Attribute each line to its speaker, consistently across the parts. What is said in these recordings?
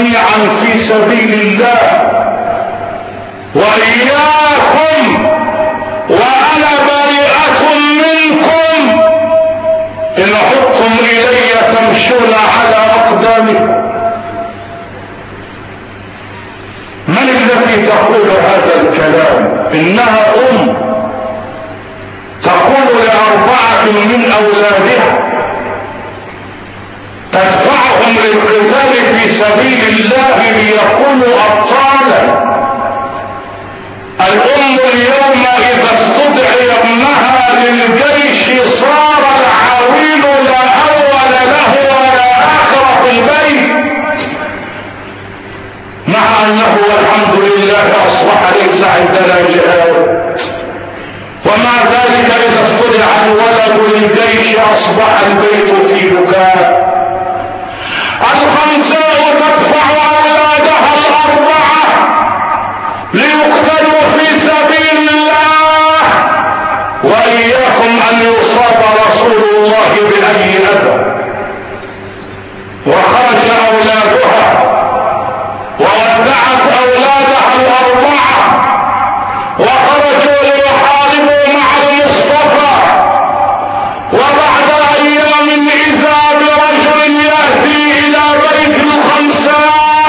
Speaker 1: جميعا في سبيل الله، وإياكم وأنا بريئة منكم إن عدتم إلي تمشون على أقدامكم. من التي تقول هذا الكلام؟ إنها تقول ل4 من أولادها تدفعهم للقتال في سبيل الله ليكونوا أبطالا. الأم اليوم إذا استدعي ابنها للجيش صار العويل لا أول له ولا آخر في البيت، مع أنه والحمد لله أصبح ليس عندنا جهاد، ومع ذلك إذا استدعى الولد للجيش أصبح البيت في بكاء. الخنساء تدفع أولادها 4 ليقتلوا في سبيل الله، وإياكم أن يصاب رسول الله بأي أذى. وخرج أولادها وودعت أولادها 4 وخرجوا ليحاربوا مع المصطفى. وبعد أيام إذا برجل يأتي إلى بيت الخنساء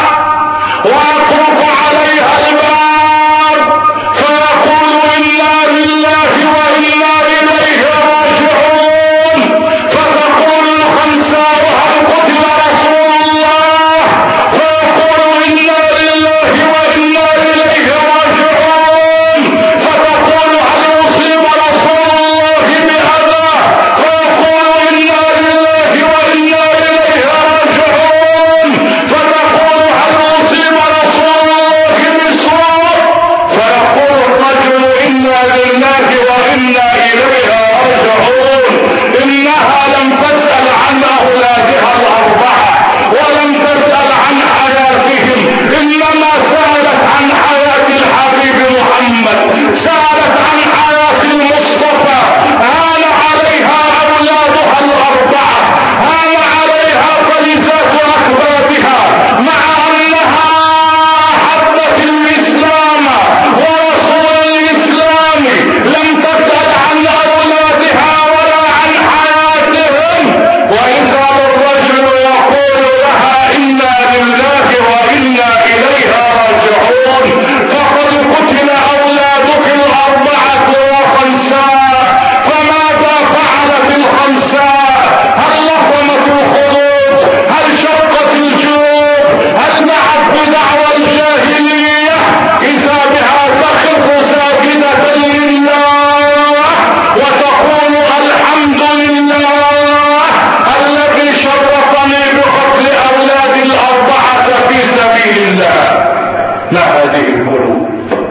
Speaker 1: ويطرق عليها الباب فيقول إنا لله وإنا إليه راجعون. فتقول الخنساء هل قتل رسول الله؟ فيقول إنا لله وإنا إليه راجعون. فتقول هل أصيب رسول الله بأذى؟ فيقول إنا لله وإنا إليه راجعون. فتقول هل أصيب رسول الله بسوء؟ فيقول الرجل إنا لله وإنا إليه راجعون. إنها لم تسأل عن أولادها 4 ولم تسأل عن حياتهم، إنما سألت عن حياة الحبيب محمد، سألت عن حياة المصطفى. هان عليها أولادها 4، هان عليها فلذات أحبابها، مع أنها حبت الإسلام ورسول الإسلام لم تسأل عن أولادها ولا عن حياتهم. وإذا الرجل يقول لها إنا لله وإنا إليه راجعون، فقد قتل أولادك 4 وخنساء. فماذا فعلت الخنساء؟ هل لطمت الخدود؟ هل شقت الجيوب؟ هل دعت بدعوى الجاهلية؟ إذا بها تخر ساجدة لله وتقول الحمد لله الذي شرفني بقتل أولاد 4 في سبيل الله. ما هذه القلوب؟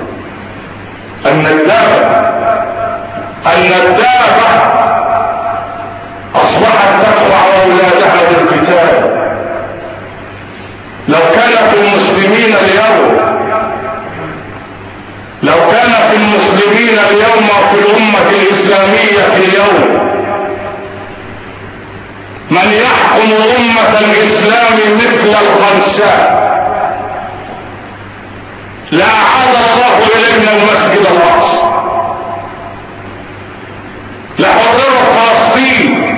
Speaker 1: الندابة أصبحت تدفع أولادها للقتال. لو كان في المسلمين اليوم وفي الأمة الإسلامية اليوم من يحكم أمة الإسلام مثل الخنساء لأعاد الله إلينا المسجد الأقصى، لحررت فلسطين،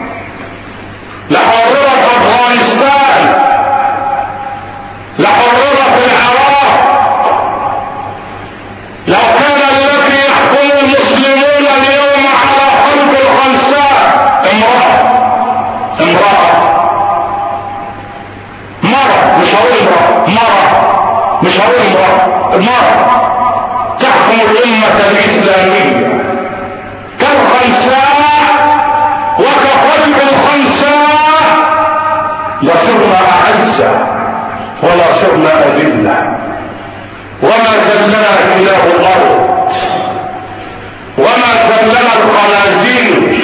Speaker 1: لحررت أفغانستان، لحررت العراق. لو كان الذي يحكم المسلمون اليوم على قلب الخنساء امرأة تحكم الأمة الإسلامية كالخنساء وكقلب الخنساء، لصرنا أعزة ولا صرنا أذلة. وما زلنا كلاب الأرض وما زلنا الخنازير،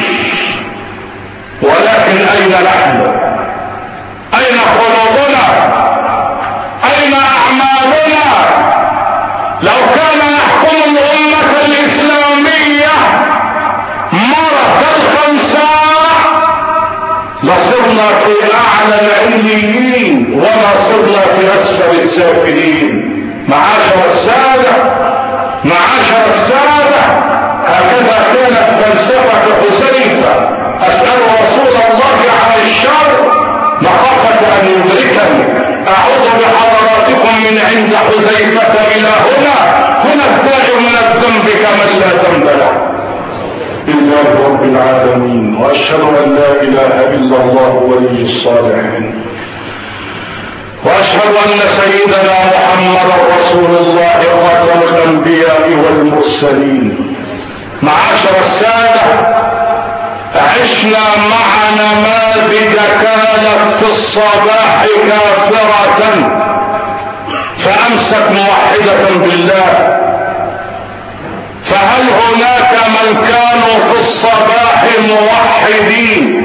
Speaker 1: ولكن أين نحن؟ أين قلوبنا؟ أين أعمالنا؟ لو كان يحكم الأمة الإسلامية مرة الخنساء لصرنا في اعلى العليين وما صرنا في اسفل السافلين. معاشر السادة، معاشر السادة، هكذا كانت فلسفة حذيفة. اسأل رسول الله عن الشر مخافة ان يدركني. اعوذ بحضراتكم من عند حذيفة الى هنا التاج من الذنب كمن لا ذنب له. لله رب العالمين، واشهد ان لا اله الا الله ولي الصالحين، واشهد ان سيدنا محمدا رسول الله خاتم الانبياء والمرسلين. معاشر الساده، عشنا مع نماذج كانت في الصباح كافره فامست موحده بالله، فهل هناك من كانوا في الصباح موحدين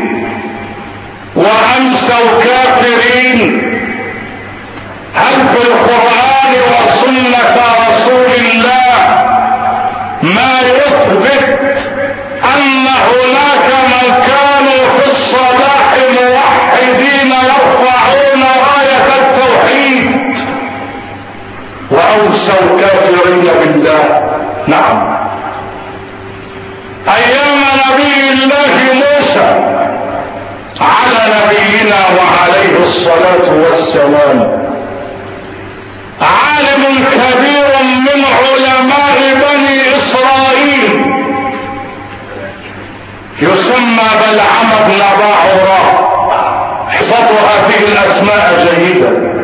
Speaker 1: وامسوا كافرين؟ هل في القرآن وسنة رسول الله ما يثبت ان هناك من كانوا في الصباح موحدين يرفعون راية التوحيد وامسوا كافرين بالله؟ نعم. ايام نبي الله موسى على نبينا وعليه الصلاة والسلام عالم كبير من علماء بني اسرائيل يسمى بلعم بن باعوراء. احفظوا هذه الاسماء جيدا.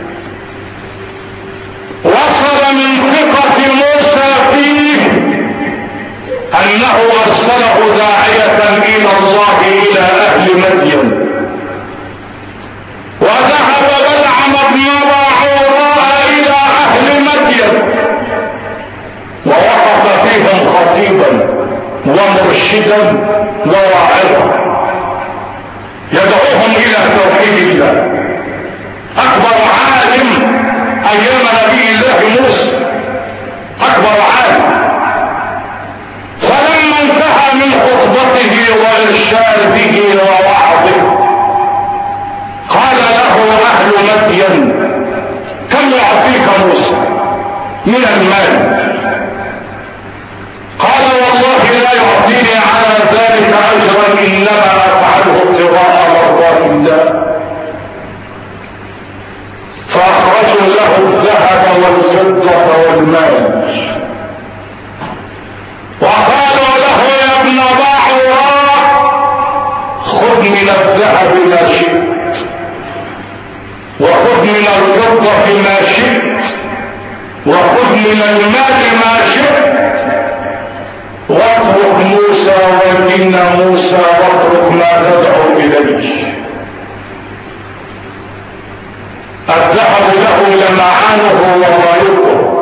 Speaker 1: وصل من ثقة موسى فيه انه ارسله داعية الى الله الى اهل مدين، وذهب بلعم بن باعوراء الى اهل مدين ووقف فيهم خطيبا ومرشدا وواعظا يدعوهم الى توحيد الله. اكبر عالم ايام نبي الله موسى، اكبر عالم. فلما انتهى من خطبته وارشاده ووعظه قال له اهل مدين: كم يعطيك موسى من المال؟ قال: والله لا يعطيني على ذلك اجرا، انما افعله ابتغاء مرضات الله. فاخرجوا له الذهب والفضة والمال وقالوا له: يا ابن باعوراء، خذ من الذهب ما شئت وخذ من الفضة ما شئت وخذ من المال ما شئت، واترك موسى ودين موسى واترك ما تدعو اليه. الذهب له لمعانه وضيقه،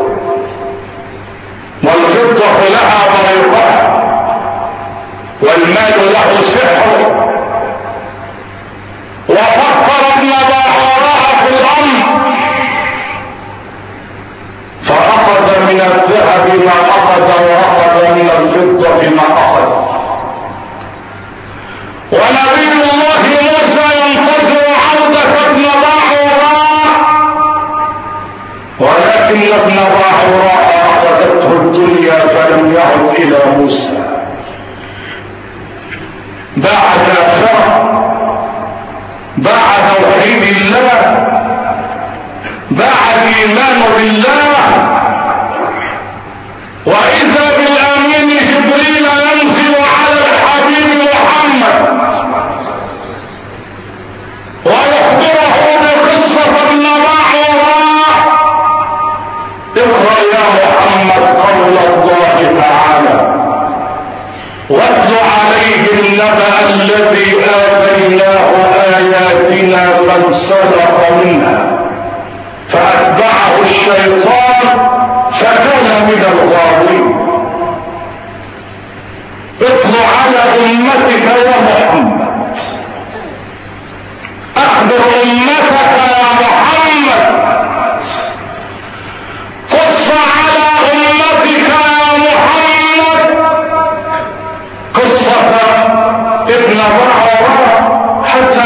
Speaker 1: والفضة لها ضيقها، والمال له سحره. وفكر ابن باعوراء في الامر فاخذ من الذهب ما اخذ واخذ من الفضة ما اخذ. ونبي الله موسى ينتظر عودة ابن باعوراء، ولكن ابن باعوراء اخذته الدنيا فلم يعد الى موسى. باع كافرا، باع توحيد الله، باع الايمان بالله. واذا بالامين جبريل ينزل على الحبيب محمد ويخبره بقصة ابن باعوراء: اقرأ يا محمد قول الله تعالى: واتل عليهم النبأ الذي آتيناه آياتنا فانسلخ منها فأتبعه الشيطان فكان من الغاوين. اتل على أمتك يا محمد، أخبر أمتك يا محمد، قص على أمتك يا محمد قصة ابن باعوراء حتى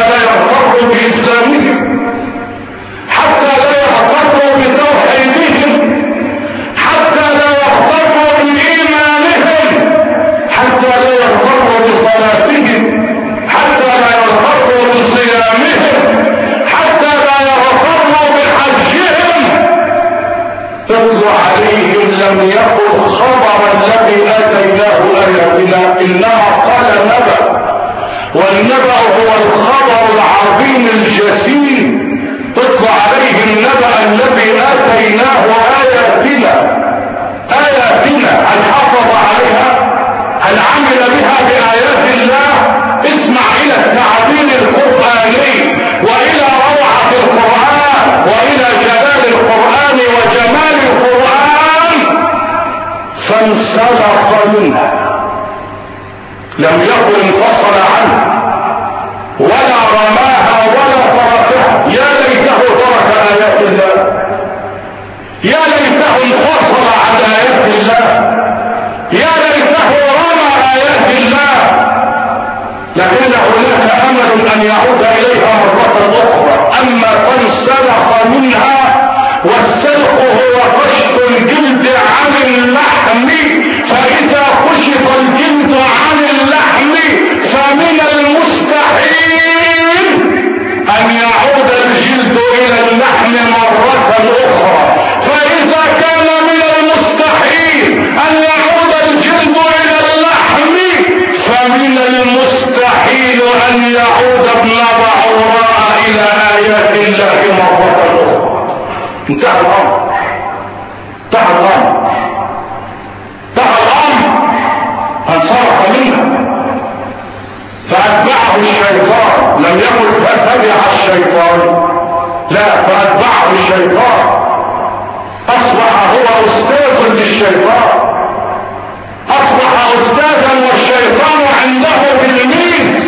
Speaker 1: أن يعود إليها مرة أخرى. أما فانسلخ منها، والسلخ هو كشف الجلد عن اللحم، فإذا كشف الجلد عن اللحم فمن المستحيل أن يعود الجلد إلى اللحم مرة أخرى. فإذا كان من المستحيل أن يعود الجلد إلى اللحم فمن المستحيل أن يعود ابن بعوراء إلى آيات الله مرة أخرى. انتهى الأمر، انتهى الأمر، انتهى الأمر. فانصرف منها فأتبعه الشيطان. لم يقل فاتبع الشيطان، لا، فأتبعه الشيطان. أصبح هو أستاذ للشيطان، أصبح أستاذا والشيطان عنده تلميذ.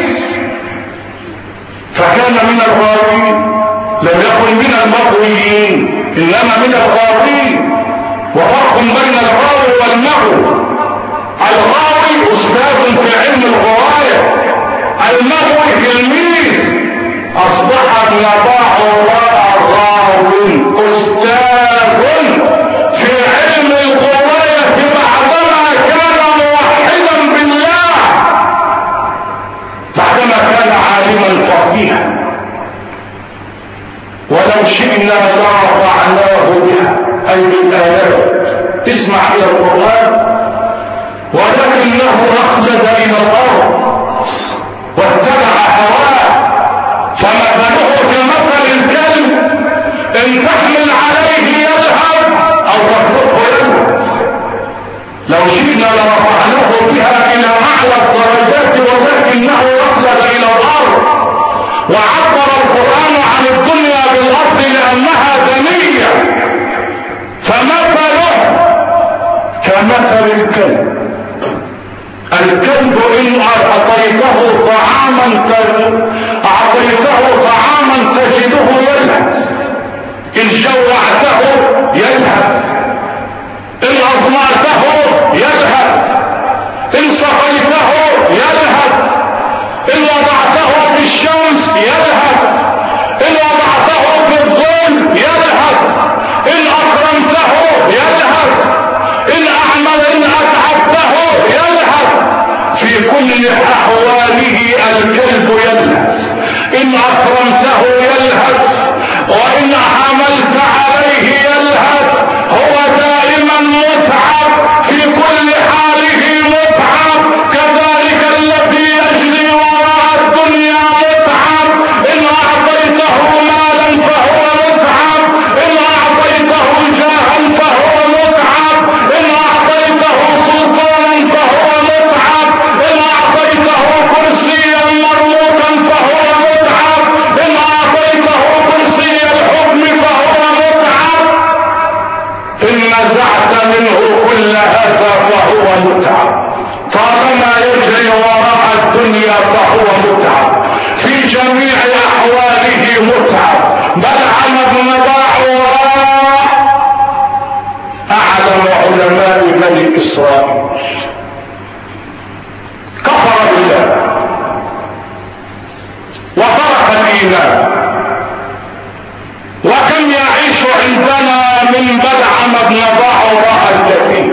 Speaker 1: فكان من الغاوين، لم يكن من المغويين، إنما من الغاوين. وفرق بين الغاوي والمغوي. الغاوي أستاذ في علم الغواية، المغوي تلميذ. أصبح ابن بعوراء غاوي أستاذ في علم الغواية بعدما كان موحدا بالله، بعدما كان عالما فقيها. ولو شئنا لرفعناه بها، أي بالآيات. اسمع إلى القرآن، ولكنه أخلد إلى الأرض واتبع هواه، فمثله كمثل الكلب إن تحمل عليه يذهب أو تتركه يذهب. لو شئنا لرفعناه بها إلى أعلى الدرجات، ولكنه أخلد إلى الأرض. وعبر القرآن عن الدنيا بالأرض لأنها دنية، فمثله كمثل الكلب. الكلب إن أعطيته طعاما تجده يلهث، إن جوعته يلهث، إن أظمأته يلهث، إن سقيته يلهث، إن وضعته في الشمس يلهث، إن وضعته في الظل يلهث، إن أكرمته يلهث، إن أتعبته يلهث. في كل أحواله الكلب يلهث. إن أكرمته يلهث، وإن حملت عليه يلهث. هو دائما متعب، في كل حاله متعب. كذلك الذي يجري وراء الدنيا متعب. إن أعطيته مالا فهو متعب، إن أعطيته جاها فهو متعب، إن أعطيته سلطانا فهو متعب، إن أعطيته كرسيا مرموقا فهو متعب، إن أعطيته كرسي الحكم فهو متعب. إن نزعت منه كل هذا فهو متعب. طالما يجري وراء الدنيا فهو متعب، في جميع أحواله متعب. بلعم بن بعوراء أعلم علماء بني إسرائيل، كفر بالله وترك الإيمان. وكم يعيش عندنا من بلعم بن بعوراء الكثير،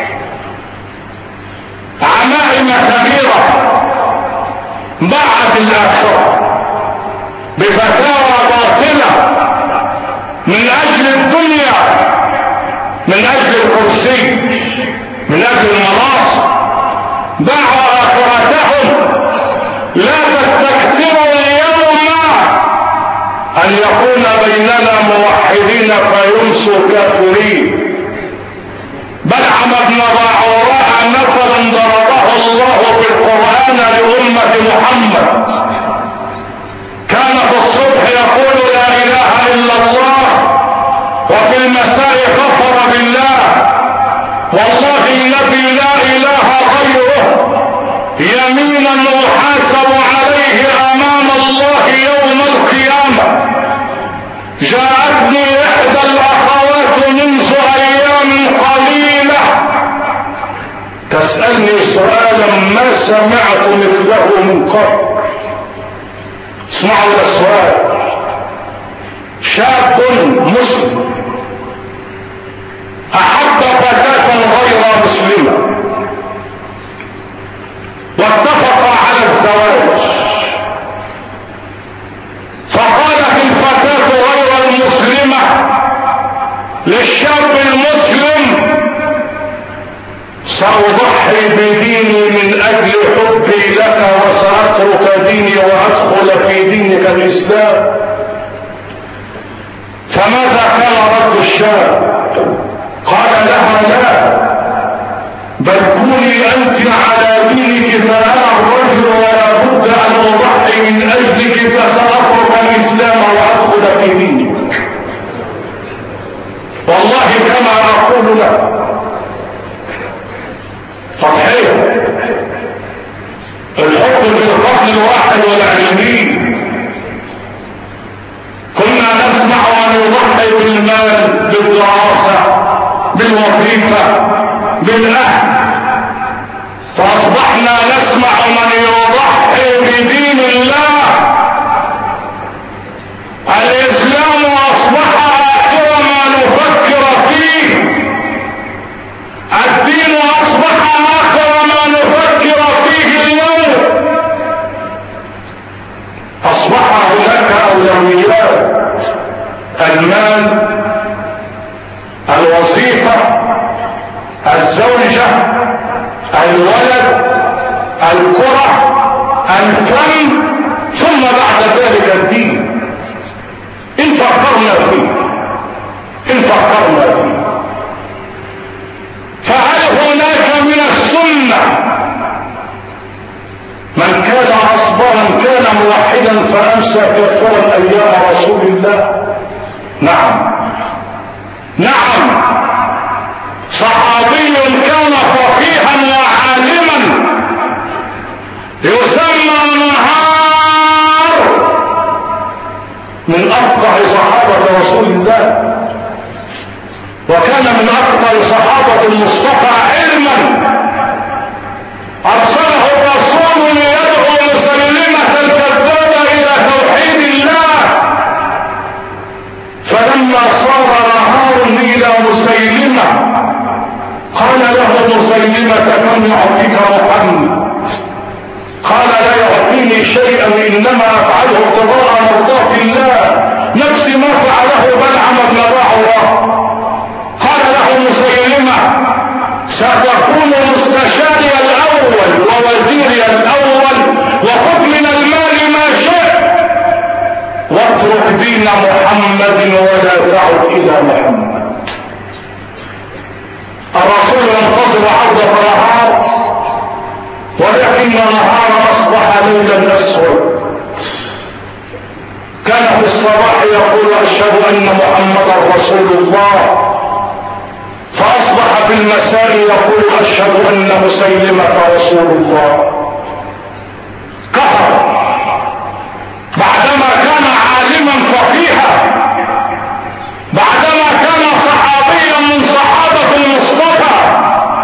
Speaker 1: عمائم كبيرة بعد الآخرة بفتاوى باطلة من أجل الدنيا، من أجل الكرسي، من أجل المناصب. باعوا آخرتهم. لا تستكثروا اليوم أن يكون بيننا موحدين فيمسوا كافرين. بلعم بن بعوراء مثل ضربه الله في القرآن لأمة محمد. كان في الصبح يقول لا إله إلا الله، وفي المساء كفر بالله. والله الذي لا إله غيره، يمينا يحاسب عليه أمام الله يوم القيامة. جاءتني إحدى الأخوات منذ أيام قليلة تسألني سؤالا ما سمعت مثله من قبل. اسمعوا السؤال. شاب مسلم احب فتاة غير مسلمة واتفق على الزواج، فقالت الفتاة غير المسلمة للشاب المسلم: سأضحي بديني من اجل حبي لك وسأترك ديني وادخل في دينك الاسلام. فماذا كان رد الشاب؟ قال لها: لا، بل كوني انت على دينك فانا الرجل ولا بد ان اضحي من اجلك فسأترك الاسلام وادخل في دينك. والله كما اقول لك تضحية. الحب في القرن 21 كنا نسمع ان يضحي بالمال، بالدراسة، بالوظيفة، بالاهل، فاصبحنا نسمع من يضحي بدين الله. الاسلام اصبح اخر ما نفكر فيه، الدين اصبح اخر ما نفكر فيه اليوم. اصبح هناك اولويات: المال، الوظيفة، الزوجة، الولد، الكرة، الفن، ثم بعد ذلك الدين. إن فكرنا فيه فهل هناك من السنة من كان أصبرا كان موحدا فأمسى كافرا أيام رسول الله؟ نعم، صحابي كان فقيها وعالما يسمى منهار، من أفقه صحابة رسول الله، وكان من أفقه صحابة المصطفى علما. أرسله الرسول ليدعو مسلمة الكذاب إلى توحيد الله، فلما صار نهار إلى مسيلمة قال له مسيلمة: كم يعطيك محمد؟ قال: لا يعطيني شيئا، إنما أفعله ابتغاء مرضات الله، نفس ما فعله بلعم بن باعورة. قال له مسيلمة: ستكون مستشاري الأول ووزيري الأول، وخذ من المال ما شئت، واترك دين محمد ولا تعد إلى محمد. الرسول ينتظر عودة نهار، ولكن النهار أصبح ليلا أسود. كان في الصباح يقول: أشهد أن محمدا رسول الله، فأصبح في المساء يقول: أشهد أن مسيلمة رسول الله. كفر بعدما كان عالما فقيها، بعدما كان صحابيا من صحابة المصطفى.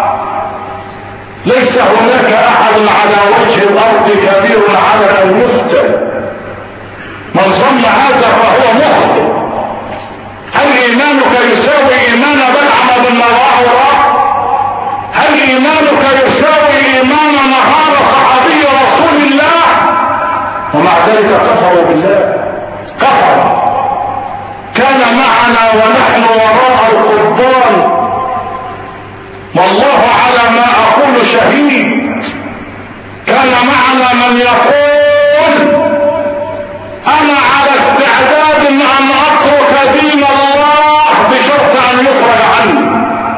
Speaker 1: ليس هناك أحد على وجه الأرض كبير على أن يفتن. من ظن هذا فهو مخطئ. هل إيمانك يساوي إيمان بلعم بن باعورة؟ هل إيمانك يساوي إيمان نهار صحابي رسول الله؟ ومع ذلك كفروا بالله، كفر. كان معنا ونحن وراء القضبان، والله على ما أقول شهيد. كان معنا من يقول: أنا على استعداد أن أترك دين الله بشرط أن يخرج عني.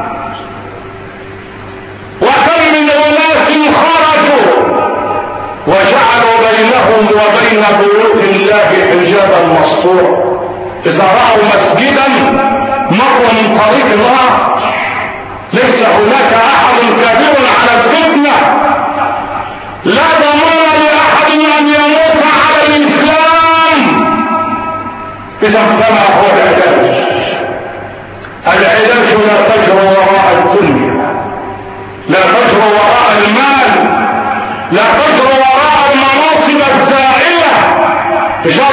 Speaker 1: وكم من أناس خرجوا وجعلوا بينهم وبين بيوت الله حجابا مسطورا. إذا رأوا مسجدا مروا من طريق الله. ليس هناك أحد كبير على الفتنة، لا ضمان لأحد أن يموت على الإسلام. إذا فما هو العلاج؟ العلاج لا تجر وراء الدنيا، لا تجر وراء المال، لا تجر وراء المناصب الزائلة.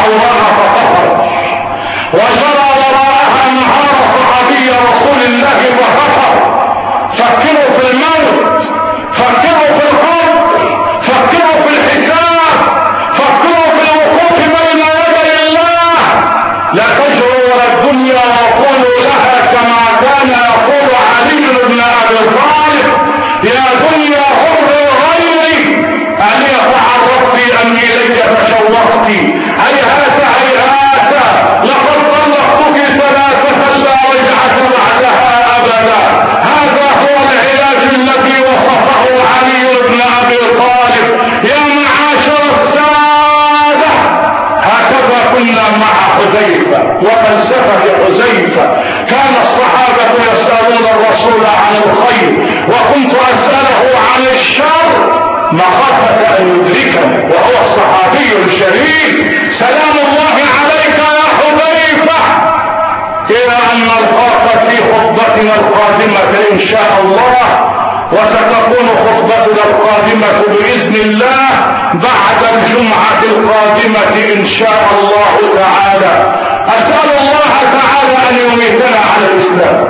Speaker 1: حوراء فخرج، وجرى وراءها نهار صحابي رسول الله فخطر. فكروا في الموت، فكروا في القبر، فكروا في الحساب، فكروا في الوقوف بين يدي الله. لا تجروا ولا الدنيا وقولوا لها كما كان يقول علي بن ابي طالب: يا دنيا حر غيري اني تعرضت اني اليك فشوقت، هيهات هيهات لقد طلقتك ثلاثه لا رجعه بعدها ابدا. هذا هو العلاج الذي وصفه علي بن ابي طالب. يا معاشر الساده، هكذا كنا مع حذيفه وفلسفه حذيفه. كان الصحابه يسالون الرسول عن الخير وكنت اساله عن الشر مخافه ان يدركني، وهو الصحابي الشريف. سلام الله عليك يا حذيفه، الى ان نلقاك في خطبتنا القادمه ان شاء الله، وستكون خطبتنا القادمه باذن الله بعد الجمعه القادمه ان شاء الله تعالى. اسال الله تعالى ان يميتنا على الاسلام.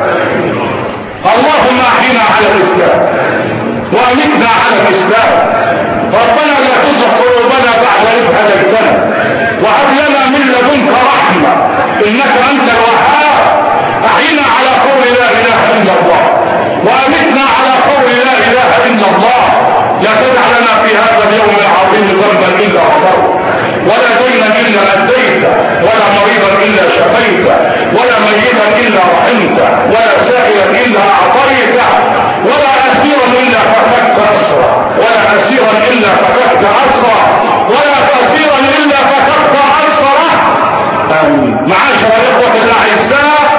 Speaker 1: اللهم احينا على الاسلام وامتنا على الاسلام. ربنا لا تزغ قلوبنا بعد إذ هديتنا وهب لنا من لدنك رحمه انك انت الوهاب. احينا على قول لا اله الا الله وامتنا على قول لا اله الا الله. لا تدع لنا في هذا اليوم العظيم ذنبا الا غفرته، ولا دينا الا اديته، ولا مريضا الا شفيته، ولا ميتا الا رحمته، ولا سائلا الا اعطيته، ولا اسيرا الا فككت اسرا، ولا اسيرا الا فككت اسرا، ولا اسيرا الا فككت اسرا. امين. معاشر الاخوه الاعزاء،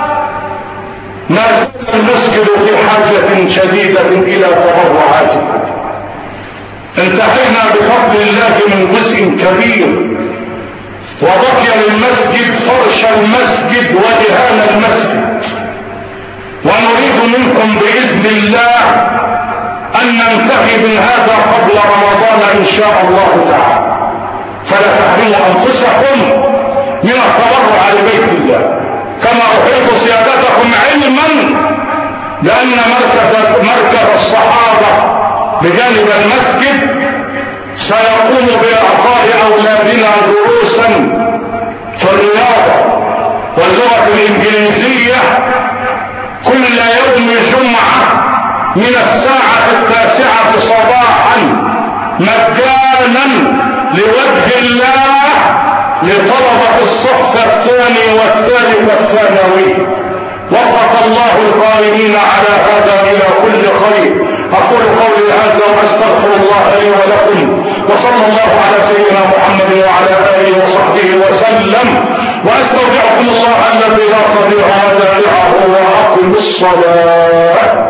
Speaker 1: ما زال المسجد في حاجه شديده الى تبرعاتكم. انتهينا بفضل الله من جزء كبير، وبقي للمسجد فرش المسجد ودهان المسجد، ونريد منكم باذن الله ان ننتهي من هذا قبل رمضان ان شاء الله تعالى. فلا تحرموا انفسكم من التبرع لبيت الله، كما احيط سيادتكم علما بان مركز الصحابه بجانب المسجد سيقوم باعطاء اولادنا دروسا في الرياضه واللغه الانجليزيه كل يوم جمعه من الساعه 9 صباحا مجانا لوجه الله لطلبه الصف الثاني والثالث الثانوي. وفق الله القائمين على هذا الى كل خير. اقول قولي هذا واستغفر الله لي ولكم، وصلى الله على سيدنا محمد وعلى اله وصحبه وسلم، واستودعكم الله الذي لا تضيع ودائعه، واقم الصلاه.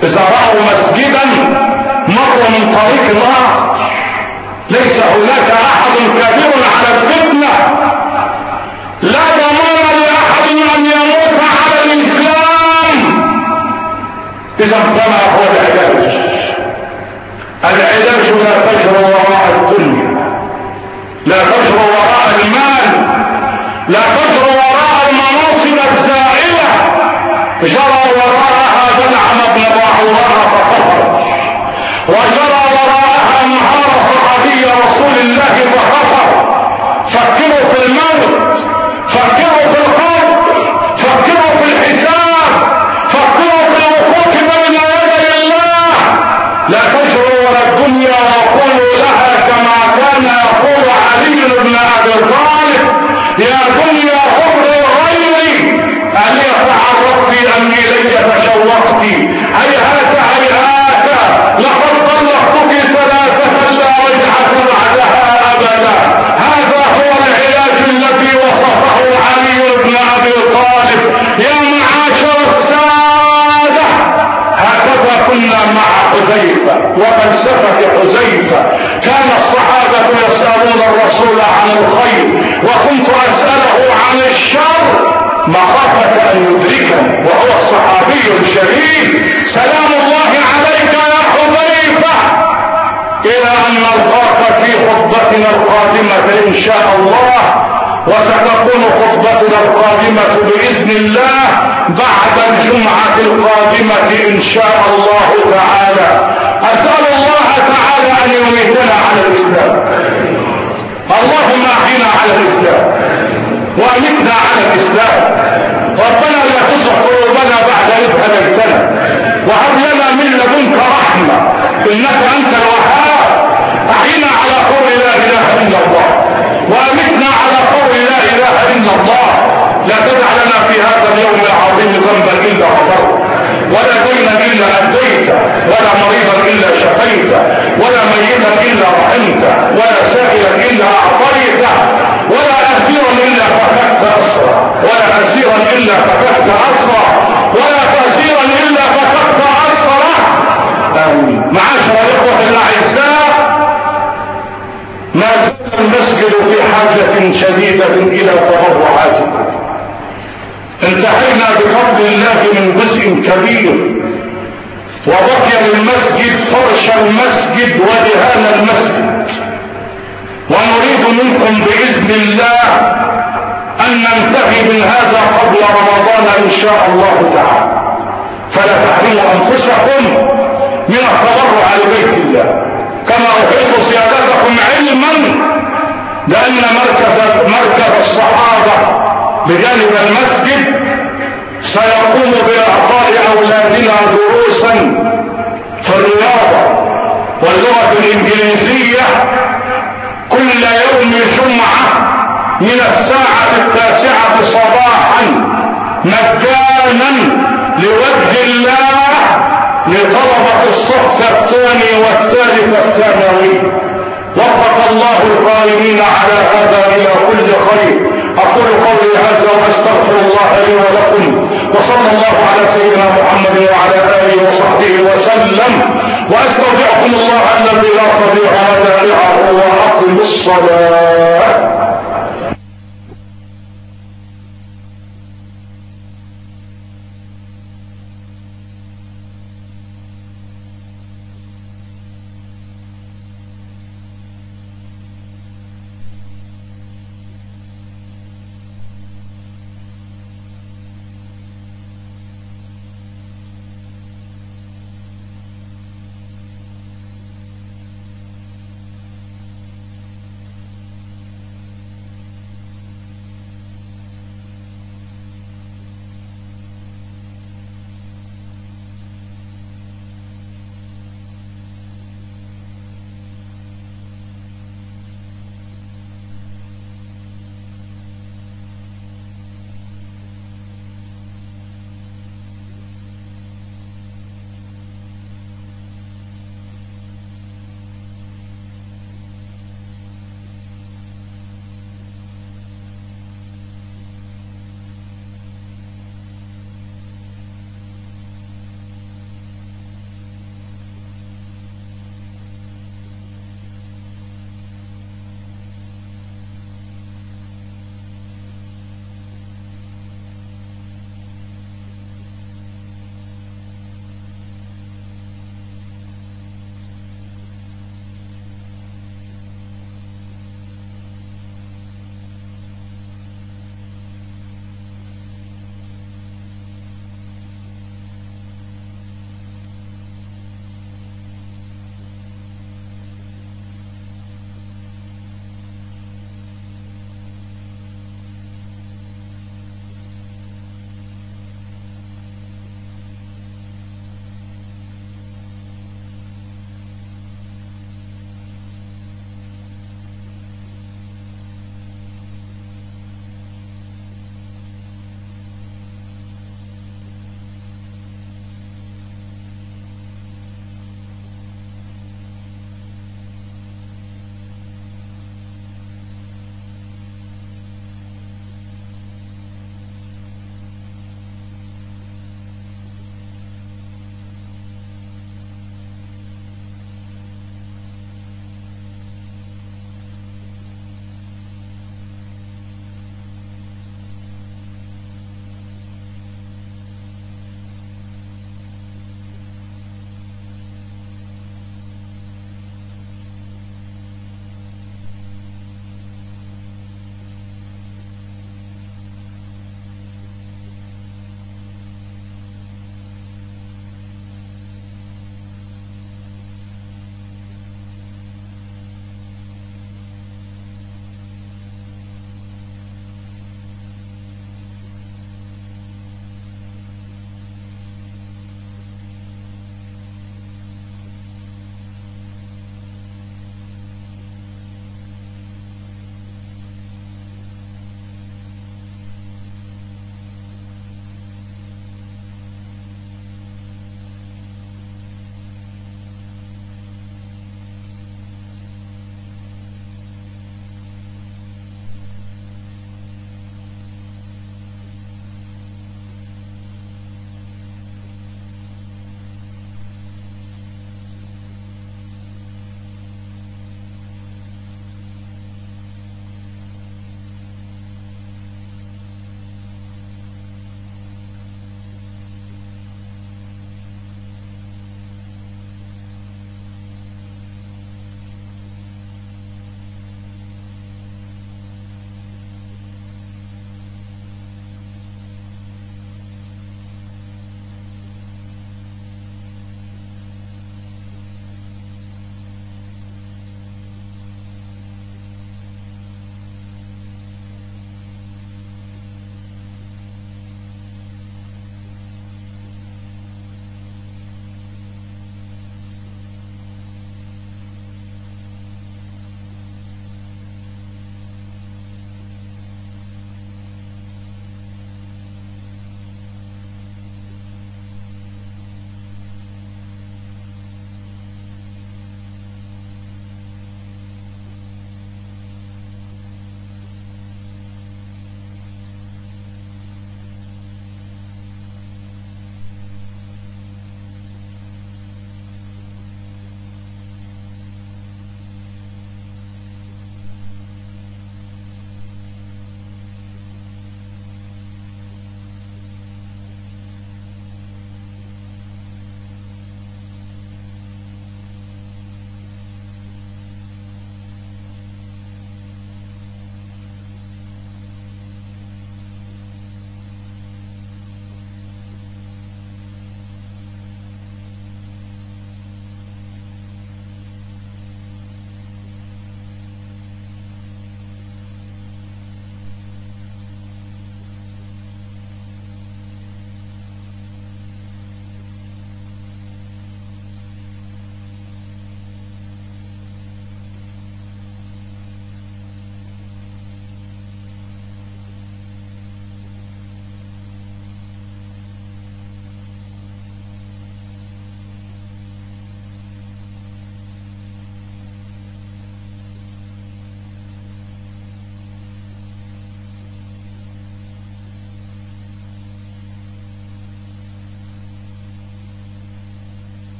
Speaker 1: إذا رأوا مسجدا مروا من طريق الله. ليس هناك أحد كبير على الفتنة، لا ضمان لأحد أن يموت على الإسلام. إذا فما هو العلاج؟ العلاج لا تجري وراء الدنيا، لا تجري وراء المال، لا تجري وراء المناصب الزائلة. جرى وراءها بلعم بن باعوراء فكفر، وجرى وراءها مهار صحابي رسول الله فكفر. فكروا في الموت، فكروا في القبر، فكروا في الحساب، فكروا في الوقوف بين يدي الله. لا تجروا ولا الدنيا وقولوا لها كما كان يقول علي بن ابي طالب: يا دنيا حر غيري اني تعرضت اني اليك تشوقت، هيهات هيهات لقد طلقتك ثلاثه لا رجعه بعدها ابدا. هذا هو العلاج الذي وصفه علي بن ابي طالب. يا معاشر الساده، هكذا كنا مع حذيفه وفلسفه حذيفه. كان الصحابه يسالون الرسول عن الخير وكنت اساله عن الشر مخافه ان يدركني، وهو الصحابي الشريف. سلام الله عليك يا حذيفه، الى ان نلقاك في خطبتنا القادمه ان شاء الله، وستكون خطبتنا القادمه باذن الله بعد الجمعه القادمه ان شاء الله تعالى. اسال الله تعالى ان يميتنا على الاسلام. اللهم احينا على الاسلام وامتنا على الاسلام. ربنا لا تزغ قلوبنا بعد اذ هديتنا وهب لنا من لدنك رحمه انك انت الوهاب. احينا على قول لا اله الا الله وامتنا على قول لا اله الا الله. لا تدع لنا في هذا اليوم العظيم ذنبا الا غفرته، ولا دينا الا اديته، ولا مريضا الا شفيته، ولا ميتا الا رحمته، ولا سائلا الا اعطيته، ولا اسيرا الا فككت اسرا، ولا اسيرا الا فككت اسرا، ولا فاسيرا الا فككت اسرا. امين. معاشر الاخوه الاعزاء، ما زال المسجد في حاجه شديده الى تبرعاتكم. انتهينا بفضل الله من جزء كبير، وبقي للمسجد فرش المسجد ودهان المسجد، ونريد منكم باذن الله ان ننتهي من هذا قبل رمضان ان شاء الله تعالى. فلا تحرموا انفسكم من التبرع لبيت الله. كما احيط سيادتكم علما لان مركز الصحابه بجانب المسجد سيقوم باعطاء اولادنا دروسا في الرياضه واللغه الانجليزيه كل يوم جمعه من الساعه 9 صباحا مجانا لوجه الله لطلبه الصف الثاني والثالث الثانوي. وفق الله القائمين على هذا الى كل خير. اقول قولي هذا واستغفر الله لي ولكم، وصلى الله على سيدنا محمد وعلى اله وصحبه وسلم، واستودعكم الله الذي لا تضيع ودائعه، واقم الصلاه.